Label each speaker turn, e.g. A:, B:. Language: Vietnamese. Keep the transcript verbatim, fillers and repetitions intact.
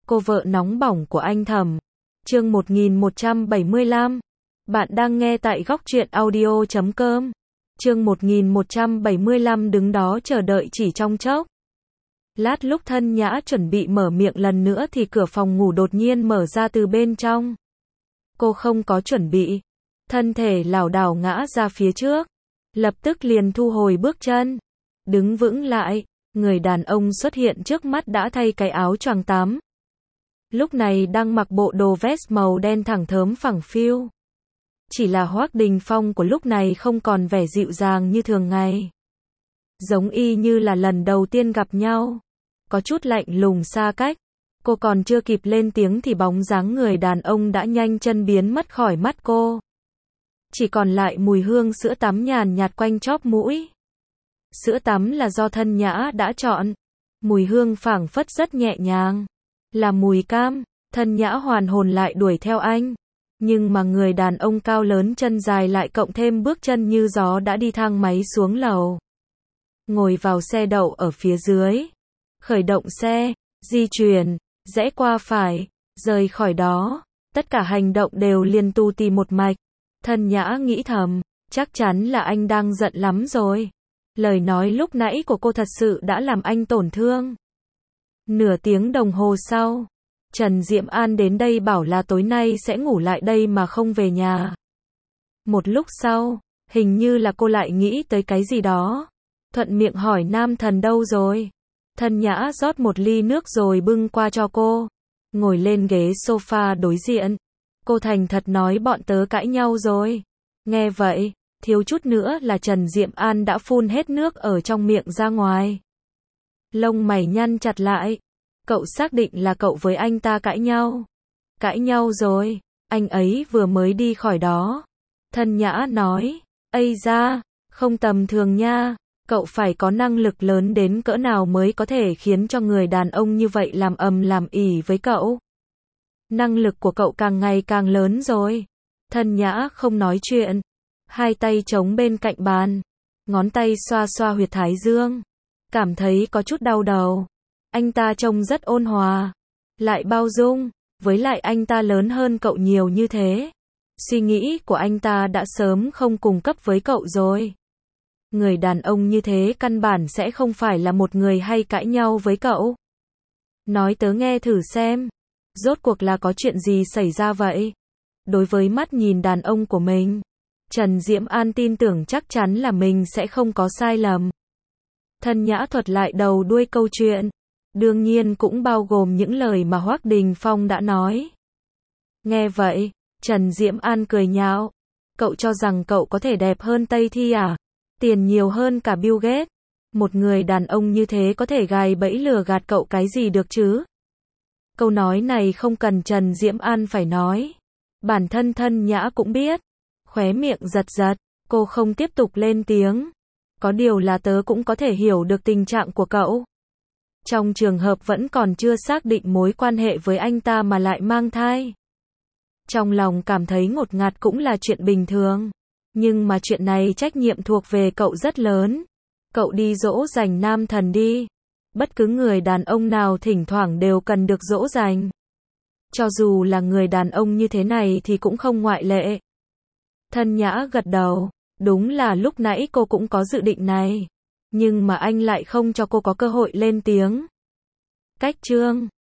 A: cô vợ nóng bỏng của anh Thẩm. Chương một nghìn một trăm bảy mươi lăm. Bạn đang nghe tại góc truyện audio chấm com. Chương một nghìn một trăm bảy mươi lăm đứng đó chờ đợi chỉ trong chốc. Lát lúc Thân Nhã chuẩn bị mở miệng lần nữa thì cửa phòng ngủ đột nhiên mở ra từ bên trong. Cô không có chuẩn bị, thân thể lảo đảo ngã ra phía trước, lập tức liền thu hồi bước chân, đứng vững lại, người đàn ông xuất hiện trước mắt đã thay cái áo choàng tắm. Lúc này đang mặc bộ đồ vest màu đen thẳng thớm phẳng phiu. Chỉ là Hoắc Đình Phong của lúc này không còn vẻ dịu dàng như thường ngày. Giống y như là lần đầu tiên gặp nhau. Có chút lạnh lùng xa cách. Cô còn chưa kịp lên tiếng thì bóng dáng người đàn ông đã nhanh chân biến mất khỏi mắt cô. Chỉ còn lại mùi hương sữa tắm nhàn nhạt quanh chóp mũi. Sữa tắm là do Thân Nhã đã chọn. Mùi hương phảng phất rất nhẹ nhàng. Là mùi cam. Thân Nhã hoàn hồn lại đuổi theo anh. Nhưng mà người đàn ông cao lớn chân dài lại cộng thêm bước chân như gió đã đi thang máy xuống lầu. Ngồi vào xe đậu ở phía dưới. Khởi động xe, di chuyển, rẽ qua phải, rời khỏi đó. Tất cả hành động đều liền tu tì một mạch. Thân Nhã nghĩ thầm, chắc chắn là anh đang giận lắm rồi. Lời nói lúc nãy của cô thật sự đã làm anh tổn thương. Nửa tiếng đồng hồ sau, Trần Diệm An đến đây bảo là tối nay sẽ ngủ lại đây mà không về nhà. Một lúc sau, hình như là cô lại nghĩ tới cái gì đó. Thuận miệng hỏi nam thần đâu rồi. Thân Nhã rót một ly nước rồi bưng qua cho cô. Ngồi lên ghế sofa đối diện. Cô thành thật nói bọn tớ cãi nhau rồi. Nghe vậy, thiếu chút nữa là Trần Diệm An đã phun hết nước ở trong miệng ra ngoài. Lông mày nhăn chặt lại. Cậu xác định là cậu với anh ta cãi nhau. Cãi nhau rồi, anh ấy vừa mới đi khỏi đó. Thân Nhã nói, ây da, không tầm thường nha. Cậu phải có năng lực lớn đến cỡ nào mới có thể khiến cho người đàn ông như vậy làm ầm làm ỉ với cậu. Năng lực của cậu càng ngày càng lớn rồi. Thân Nhã không nói chuyện. Hai tay chống bên cạnh bàn. Ngón tay xoa xoa huyệt thái dương. Cảm thấy có chút đau đầu. Anh ta trông rất ôn hòa. Lại bao dung. Với lại anh ta lớn hơn cậu nhiều như thế. Suy nghĩ của anh ta đã sớm không cùng cấp với cậu rồi. Người đàn ông như thế căn bản sẽ không phải là một người hay cãi nhau với cậu. Nói tớ nghe thử xem. Rốt cuộc là có chuyện gì xảy ra vậy? Đối với mắt nhìn đàn ông của mình, Trần Diệm An tin tưởng chắc chắn là mình sẽ không có sai lầm. Thân Nhã thuật lại đầu đuôi câu chuyện. Đương nhiên cũng bao gồm những lời mà Hoắc Đình Phong đã nói. Nghe vậy, Trần Diệm An cười nhạo. Cậu cho rằng cậu có thể đẹp hơn Tây Thi à? Tiền nhiều hơn cả Bill Gates. Một người đàn ông như thế có thể gài bẫy lừa gạt cậu cái gì được chứ? Câu nói này không cần Trần Diệm An phải nói. Bản thân Thân Nhã cũng biết. Khóe miệng giật giật, cô không tiếp tục lên tiếng. Có điều là tớ cũng có thể hiểu được tình trạng của cậu. Trong trường hợp vẫn còn chưa xác định mối quan hệ với anh ta mà lại mang thai. Trong lòng cảm thấy ngột ngạt cũng là chuyện bình thường. Nhưng mà chuyện này trách nhiệm thuộc về cậu rất lớn. Cậu đi dỗ dành nam thần đi. Bất cứ người đàn ông nào thỉnh thoảng đều cần được dỗ dành. Cho dù là người đàn ông như thế này thì cũng không ngoại lệ. Thân Nhã gật đầu. Đúng là lúc nãy cô cũng có dự định này. Nhưng mà anh lại không cho cô có cơ hội lên tiếng. Cách chương